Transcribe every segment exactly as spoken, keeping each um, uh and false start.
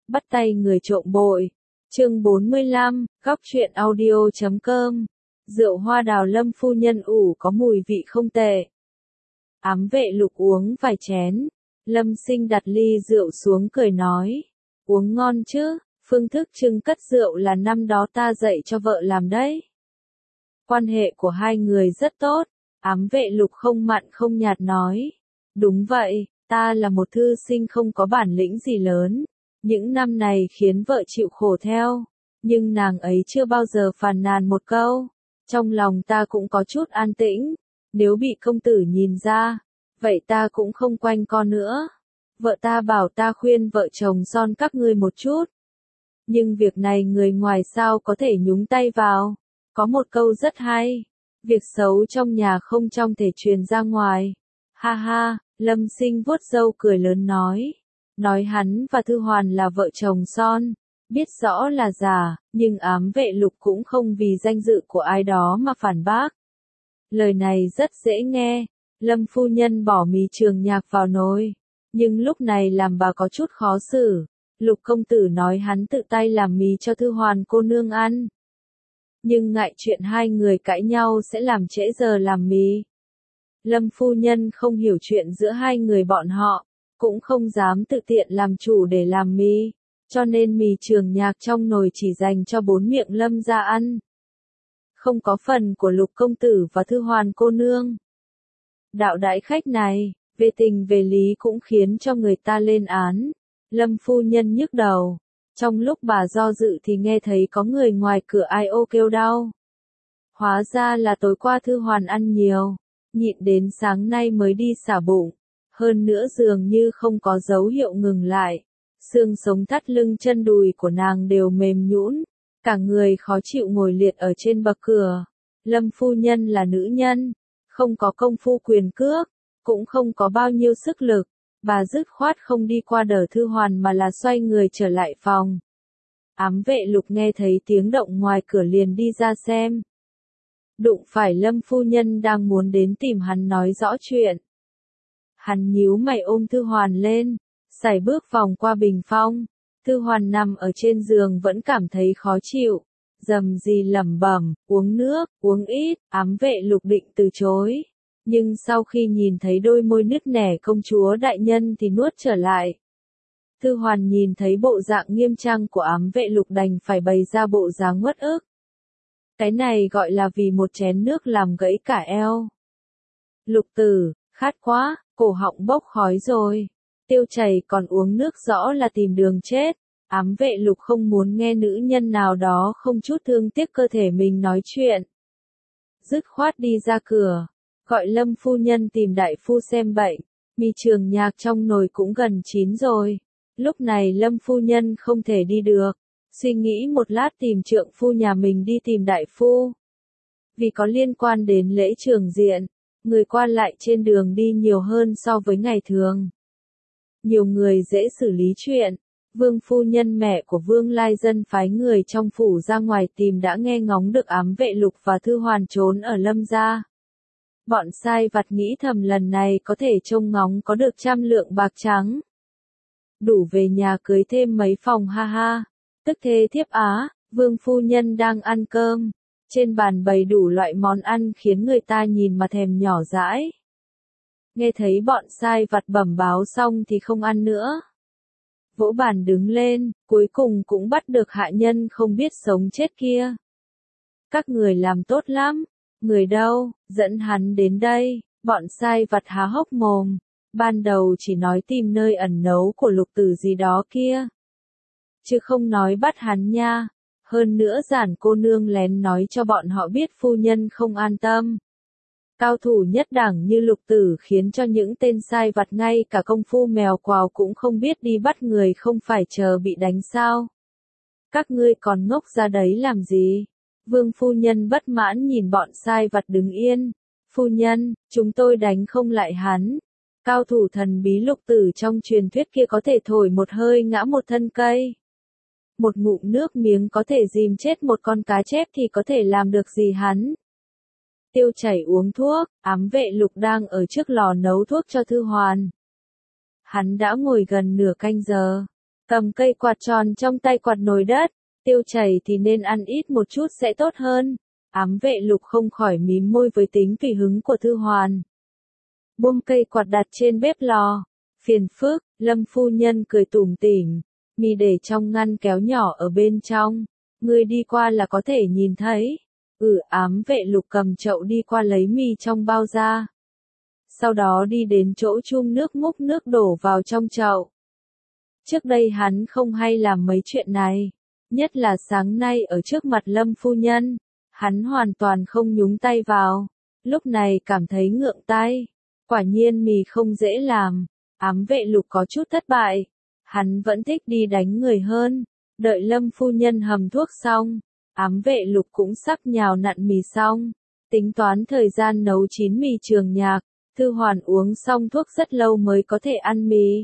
Bắt tay người trộm bội. Chương bốn mươi lăm, góc truyện audio chấm com. Rượu hoa đào Lâm phu nhân ủ có mùi vị không tệ. Ám vệ Lục uống vài chén. Lâm Sinh đặt ly rượu xuống cười nói. Uống ngon chứ, phương thức trưng cất rượu là năm đó ta dạy cho vợ làm đấy. Quan hệ của hai người rất tốt. Ám vệ Lục không mặn không nhạt nói. Đúng vậy, ta là một thư sinh không có bản lĩnh gì lớn. Những năm này khiến vợ chịu khổ theo. Nhưng nàng ấy chưa bao giờ phàn nàn một câu. Trong lòng ta cũng có chút an tĩnh. Nếu bị công tử nhìn ra, vậy ta cũng không quanh co nữa. Vợ ta bảo ta khuyên vợ chồng son các ngươi một chút. Nhưng việc này người ngoài sao có thể nhúng tay vào. Có một câu rất hay. Việc xấu trong nhà không trong thể truyền ra ngoài. Ha ha, Lâm Sinh vuốt râu cười lớn nói. Nói hắn và Thư Hoàn là vợ chồng son. Biết rõ là giả, nhưng ám vệ Lục cũng không vì danh dự của ai đó mà phản bác. Lời này rất dễ nghe. Lâm phu nhân bỏ mì trường nhạc vào nồi. Nhưng lúc này làm bà có chút khó xử. Lục công tử nói hắn tự tay làm mì cho Thư Hoàn cô nương ăn. Nhưng ngại chuyện hai người cãi nhau sẽ làm trễ giờ làm mì. Lâm phu nhân không hiểu chuyện giữa hai người bọn họ, cũng không dám tự tiện làm chủ để làm mì, cho nên mì trường nhạc trong nồi chỉ dành cho bốn miệng Lâm gia ăn. Không có phần của Lục công tử và Thư Hoàn cô nương. Đạo đãi khách này, về tình về lý cũng khiến cho người ta lên án. Lâm phu nhân nhức đầu. Trong lúc bà do dự thì nghe thấy có người ngoài cửa ai ô kêu đau. Hóa ra là tối qua Thư Hoàn ăn nhiều, nhịn đến sáng nay mới đi xả bụng. Hơn nữa dường như không có dấu hiệu ngừng lại. Xương sống thắt lưng chân đùi của nàng đều mềm nhũn, cả người khó chịu ngồi liệt ở trên bậc cửa. Lâm phu nhân là nữ nhân, không có công phu quyền cước, cũng không có bao nhiêu sức lực. Bà dứt khoát không đi qua đỡ Thư Hoàn mà là xoay người trở lại phòng. Ám vệ Lục nghe thấy tiếng động ngoài cửa liền đi ra xem. Đụng phải Lâm phu nhân đang muốn đến tìm hắn nói rõ chuyện. Hắn nhíu mày ôm Thư Hoàn lên, sải bước vòng qua bình phong. Thư Hoàn nằm ở trên giường vẫn cảm thấy khó chịu. Dầm gì lẩm bẩm, uống nước, uống ít. Ám vệ Lục định từ chối. Nhưng sau khi nhìn thấy đôi môi nứt nẻ công chúa đại nhân thì nuốt trở lại. Thư Hoàn nhìn thấy bộ dạng nghiêm trang của ám vệ Lục đành phải bày ra bộ dáng uất ức. Cái này gọi là vì một chén nước làm gãy cả eo. Lục tử, khát quá, cổ họng bốc khói rồi. Tiêu chảy còn uống nước rõ là tìm đường chết. Ám vệ Lục không muốn nghe nữ nhân nào đó không chút thương tiếc cơ thể mình nói chuyện. Dứt khoát đi ra cửa. Gọi Lâm phu nhân tìm đại phu xem bệnh. Mì trường nhạc trong nồi cũng gần chín rồi. Lúc này Lâm phu nhân không thể đi được. Suy nghĩ một lát tìm trượng phu nhà mình đi tìm đại phu. Vì có liên quan đến lễ trường diện, người qua lại trên đường đi nhiều hơn so với ngày thường. Nhiều người dễ xử lý chuyện. Vương phu nhân mẹ của Vương Lai Dân phái người trong phủ ra ngoài tìm đã nghe ngóng được ám vệ Lục và Thư Hoàn trốn ở Lâm gia. Bọn sai vặt nghĩ thầm lần này có thể trông ngóng có được trăm lượng bạc trắng. Đủ về nhà cưới thêm mấy phòng ha ha. Tức thê thiếp Á, Vương phu nhân đang ăn cơm. Trên bàn bày đủ loại món ăn khiến người ta nhìn mà thèm nhỏ dãi. Nghe thấy bọn sai vặt bẩm báo xong thì không ăn nữa. Vỗ bàn đứng lên, cuối cùng cũng bắt được hạ nhân không biết sống chết kia. Các người làm tốt lắm. Người đâu, dẫn hắn đến đây. Bọn sai vặt há hốc mồm. Ban đầu chỉ nói tìm nơi ẩn náu của Lục tử gì đó kia. Chứ không nói bắt hắn nha. Hơn nữa giản cô nương lén nói cho bọn họ biết phu nhân không an tâm. Cao thủ nhất đẳng như Lục tử khiến cho những tên sai vặt ngay cả công phu mèo quào cũng không biết đi bắt người không phải chờ bị đánh sao. Các ngươi còn ngốc ra đấy làm gì? Vương phu nhân bất mãn nhìn bọn sai vặt đứng yên. Phu nhân, chúng tôi đánh không lại hắn. Cao thủ thần bí Lục tử trong truyền thuyết kia có thể thổi một hơi ngã một thân cây. Một ngụm nước miếng có thể dìm chết một con cá chép thì có thể làm được gì hắn. Tiêu chảy uống thuốc, ám vệ Lục đang ở trước lò nấu thuốc cho Thư Hoàn. Hắn đã ngồi gần nửa canh giờ. Cầm cây quạt tròn trong tay quạt nồi đất, tiêu chảy thì nên ăn ít một chút sẽ tốt hơn. Ám vệ lục không khỏi mím môi với tính tùy hứng của Thư Hoàn. Buông cây quạt đặt trên bếp lò. Phiền phức, Lâm phu nhân cười tủm tỉm, mì để trong ngăn kéo nhỏ ở bên trong, ngươi đi qua là có thể nhìn thấy. Ừ, ám vệ lục cầm chậu đi qua lấy mì trong bao ra. Sau đó đi đến chỗ chum nước múc nước đổ vào trong chậu. Trước đây hắn không hay làm mấy chuyện này, nhất là sáng nay ở trước mặt Lâm phu nhân, hắn hoàn toàn không nhúng tay vào, lúc này cảm thấy ngượng tay. Quả nhiên mì không dễ làm, ám vệ lục có chút thất bại, hắn vẫn thích đi đánh người hơn. Đợi Lâm phu nhân hầm thuốc xong, ám vệ lục cũng sắp nhào nặn mì xong, tính toán thời gian nấu chín mì trường nhạc. Thư Hoàn uống xong thuốc rất lâu mới có thể ăn mì.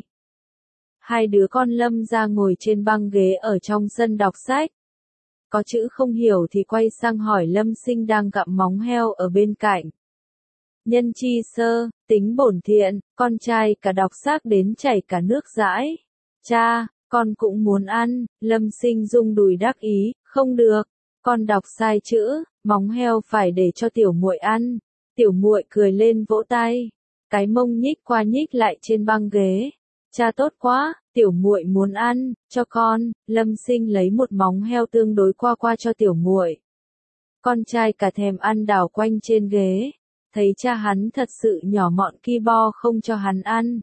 Hai đứa con Lâm ra ngồi trên băng ghế ở trong sân đọc sách. Có chữ không hiểu thì quay sang hỏi Lâm Sinh đang gặm móng heo ở bên cạnh. Nhân chi sơ, tính bổn thiện, con trai cả đọc xác đến chảy cả nước dãi. Cha, con cũng muốn ăn. Lâm Sinh rung đùi đắc ý, không được, con đọc sai chữ, móng heo phải để cho tiểu muội ăn. Tiểu muội cười lên vỗ tay, cái mông nhích qua nhích lại trên băng ghế. Cha tốt quá, tiểu muội muốn ăn, cho con. Lâm Sinh lấy một móng heo tương đối qua qua cho tiểu muội. Con trai cả thèm ăn đảo quanh trên ghế, thấy cha hắn thật sự nhỏ mọn ki bo không cho hắn ăn.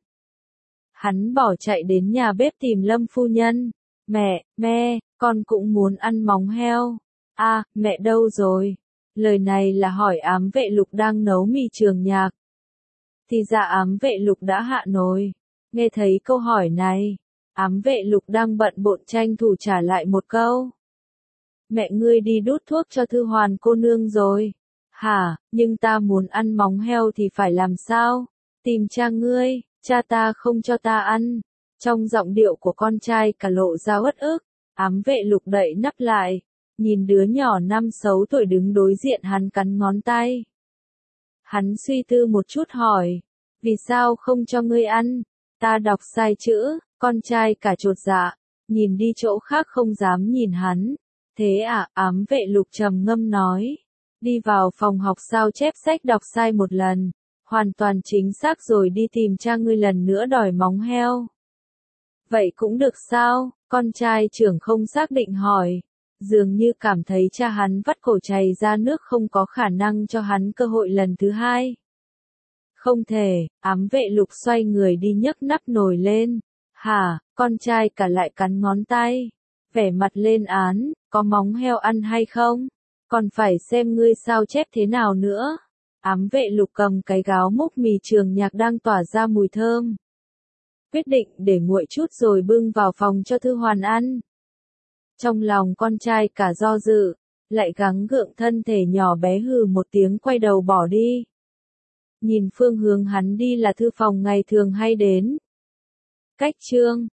Hắn bỏ chạy đến nhà bếp tìm Lâm phu nhân. Mẹ, mẹ, con cũng muốn ăn móng heo. À, mẹ đâu rồi? Lời này là hỏi ám vệ lục đang nấu mì trường nhạc. Thì ra ám vệ lục đã hạ nồi. Nghe thấy câu hỏi này, ám vệ lục đang bận bộn tranh thủ trả lại một câu. Mẹ ngươi đi đút thuốc cho Thư Hoàn cô nương rồi. Hả, nhưng ta muốn ăn móng heo thì phải làm sao? Tìm cha ngươi, cha ta không cho ta ăn. Trong giọng điệu của con trai cả lộ ra uất ức, ám vệ lục đậy nắp lại, nhìn đứa nhỏ năm sáu tuổi đứng đối diện hắn cắn ngón tay. Hắn suy tư một chút hỏi, vì sao không cho ngươi ăn? Ta đọc sai chữ. Con trai cả chột dạ, nhìn đi chỗ khác không dám nhìn hắn. Thế à, ám vệ lục trầm ngâm nói. Đi vào phòng học sao chép sách đọc sai một lần. Hoàn toàn chính xác rồi đi tìm cha ngươi lần nữa đòi móng heo. Vậy cũng được sao? Con trai trưởng không xác định hỏi. Dường như cảm thấy cha hắn vắt cổ chảy ra nước không có khả năng cho hắn cơ hội lần thứ hai. Không thể, ám vệ lục xoay người đi nhấc nắp nồi lên. Hả, con trai cả lại cắn ngón tay. Vẻ mặt lên án, có móng heo ăn hay không? Còn phải xem ngươi sao chép thế nào nữa. Ám vệ lục cầm cái gáo múc mì trường nhạc đang tỏa ra mùi thơm. Quyết định để nguội chút rồi bưng vào phòng cho Thư Hoàn ăn. Trong lòng con trai cả do dự, lại gắng gượng thân thể nhỏ bé hừ một tiếng quay đầu bỏ đi. Nhìn phương hướng hắn đi là thư phòng ngày thường hay đến. Cách chương